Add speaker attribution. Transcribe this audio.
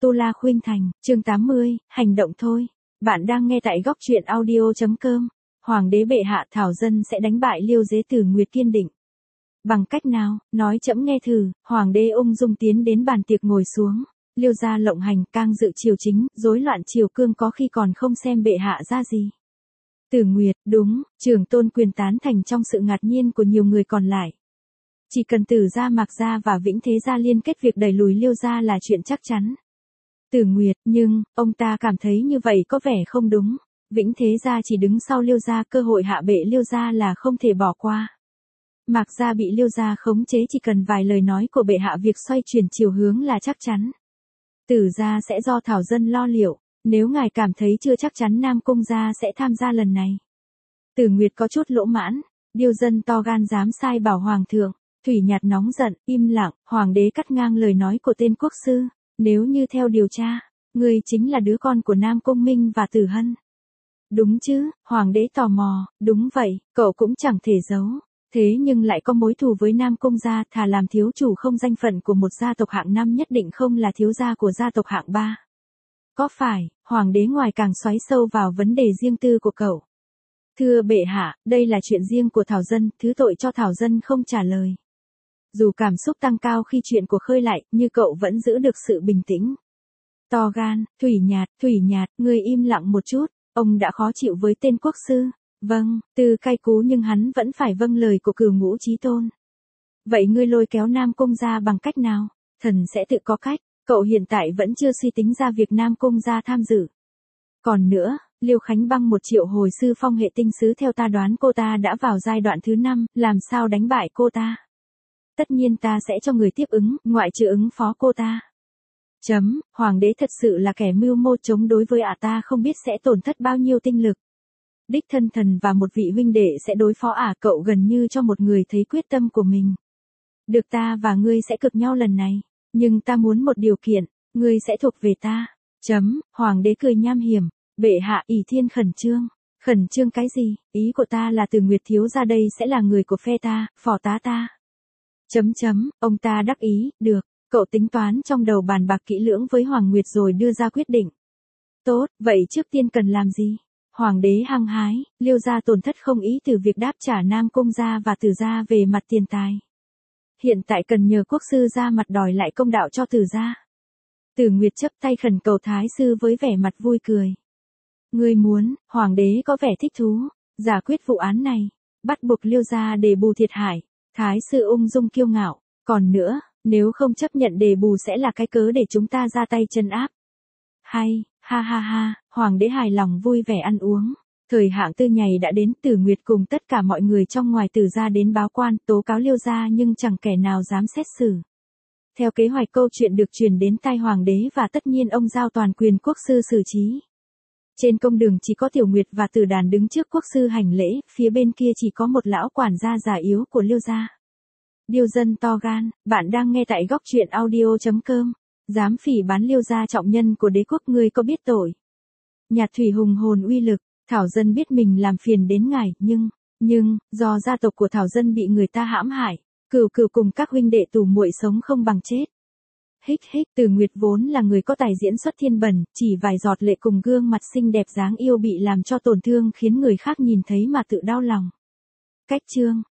Speaker 1: Tu La Khuynh Thành, chương 80, hành động thôi. Bạn đang nghe tại góc truyện audio.com. Hoàng đế bệ hạ Thảo Dân sẽ đánh bại Liêu Dế Tử Nguyệt kiên định. Bằng cách nào, nói trẫm nghe thử. Hoàng đế ung dung tiến đến bàn tiệc ngồi xuống. Liêu gia lộng hành, cang dự triều chính, rối loạn triều cương, có khi còn không xem bệ hạ ra gì. Tử Nguyệt, đúng, Trường Tôn quyền tán thành trong sự ngạc nhiên của nhiều người còn lại. Chỉ cần Tử gia, Mạc gia và Vĩnh Thế gia liên kết, việc đẩy lùi Liêu gia là chuyện chắc chắn. Tử Nguyệt, nhưng, ông ta cảm thấy như vậy có vẻ không đúng. Vĩnh Thế gia chỉ đứng sau Liêu gia, cơ hội hạ bệ Liêu gia là không thể bỏ qua. Mạc gia bị Liêu gia khống chế, chỉ cần vài lời nói của bệ hạ, việc xoay chuyển chiều hướng là chắc chắn. Tử gia sẽ do Thảo Dân lo liệu, nếu ngài cảm thấy chưa chắc chắn Nam Cung gia sẽ tham gia lần này. Tử Nguyệt có chút lỗ mãn, Điêu dân to gan dám sai bảo hoàng thượng. Thủy Nhạt nóng giận, im lặng, hoàng đế cắt ngang lời nói của tên quốc sư. Nếu như theo điều tra, ngươi chính là đứa con của Nam Cung Minh và Tử Hân. Đúng chứ, hoàng đế tò mò, đúng vậy, cậu cũng chẳng thể giấu. Thế nhưng lại có mối thù với Nam Cung gia, thà làm thiếu chủ không danh phận của một gia tộc hạng 5 nhất định không là thiếu gia của gia tộc hạng 3. Có phải, hoàng đế ngoài càng xoáy sâu vào vấn đề riêng tư của cậu. Thưa bệ hạ, đây là chuyện riêng của Thảo Dân, thứ tội cho Thảo Dân không trả lời. Dù cảm xúc tăng cao khi chuyện của khơi lại, như cậu vẫn giữ được sự bình tĩnh. To gan, Thủy Nhạt, ngươi im lặng một chút, ông đã khó chịu với tên quốc sư. Vâng, Từ cay cú nhưng hắn vẫn phải vâng lời của Cửu Ngũ Chí Tôn. Vậy ngươi lôi kéo Nam Cung gia bằng cách nào? Thần sẽ tự có cách, cậu hiện tại vẫn chưa suy tính ra việc Nam Cung gia tham dự. Còn nữa, Liêu Khánh Băng 1 triệu hồi sư phong hệ tinh sứ, theo ta đoán cô ta đã vào giai đoạn thứ 5, làm sao đánh bại cô ta? Tất nhiên ta sẽ cho người tiếp ứng, ngoại trừ ứng phó cô ta. Hoàng đế thật sự là kẻ mưu mô chống đối với ta, không biết sẽ tổn thất bao nhiêu tinh lực. Đích thân thần và một vị huynh đệ sẽ đối phó cậu gần như cho một người thấy quyết tâm của mình. Được, ta và ngươi sẽ cực nhau lần này, nhưng ta muốn một điều kiện, ngươi sẽ thuộc về ta. Hoàng đế cười nham hiểm, bệ hạ ỷ thiên khẩn trương. Khẩn trương cái gì, ý của ta là Từ Nguyệt thiếu gia đây sẽ là người của phe ta, phò tá ta. Ông ta đắc ý, được, cậu tính toán trong đầu bàn bạc kỹ lưỡng với Hoàng Nguyệt rồi đưa ra quyết định. Tốt, vậy trước tiên cần làm gì? Hoàng đế hăng hái, Liêu gia tổn thất không ý từ việc đáp trả Nam Cung gia và Tử gia về mặt tiền tài. Hiện tại cần nhờ quốc sư ra mặt đòi lại công đạo cho Tử gia. Tử Nguyệt chấp tay khẩn cầu thái sư với vẻ mặt vui cười. Ngươi muốn, hoàng đế có vẻ thích thú, giải quyết vụ án này, bắt buộc Liêu gia đền bù thiệt hại. Thái sư ung dung kiêu ngạo, còn nữa, nếu không chấp nhận đền bù sẽ là cái cớ để chúng ta ra tay trấn áp. Hay, ha, hoàng đế hài lòng vui vẻ ăn uống. Thời hạng tư nhày đã đến, Tử Nguyệt cùng tất cả mọi người trong ngoài Tử gia đến báo quan, tố cáo Liêu gia, nhưng chẳng kẻ nào dám xét xử. Theo kế hoạch, câu chuyện được truyền đến tai hoàng đế và tất nhiên ông giao toàn quyền quốc sư xử trí. Trên công đường chỉ có Tiểu Nguyệt và Tử Đàn đứng trước quốc sư hành lễ, phía bên kia chỉ có một lão quản gia già yếu của Liêu gia. Điêu dân to gan, bạn đang nghe tại góc truyện audio.com. Dám phỉ báng Liêu gia trọng nhân của đế quốc, ngươi có biết tội? Nhạt thủy hùng hồn uy lực, Thảo Dân biết mình làm phiền đến ngài, nhưng, do gia tộc của Thảo Dân bị người ta hãm hại, Cửu cùng các huynh đệ tù muội sống không bằng chết. Từ Nguyệt vốn là người có tài diễn xuất thiên bẩm, chỉ vài giọt lệ cùng gương mặt xinh đẹp dáng yêu bị làm cho tổn thương khiến người khác nhìn thấy mà tự đau lòng. Cách chương,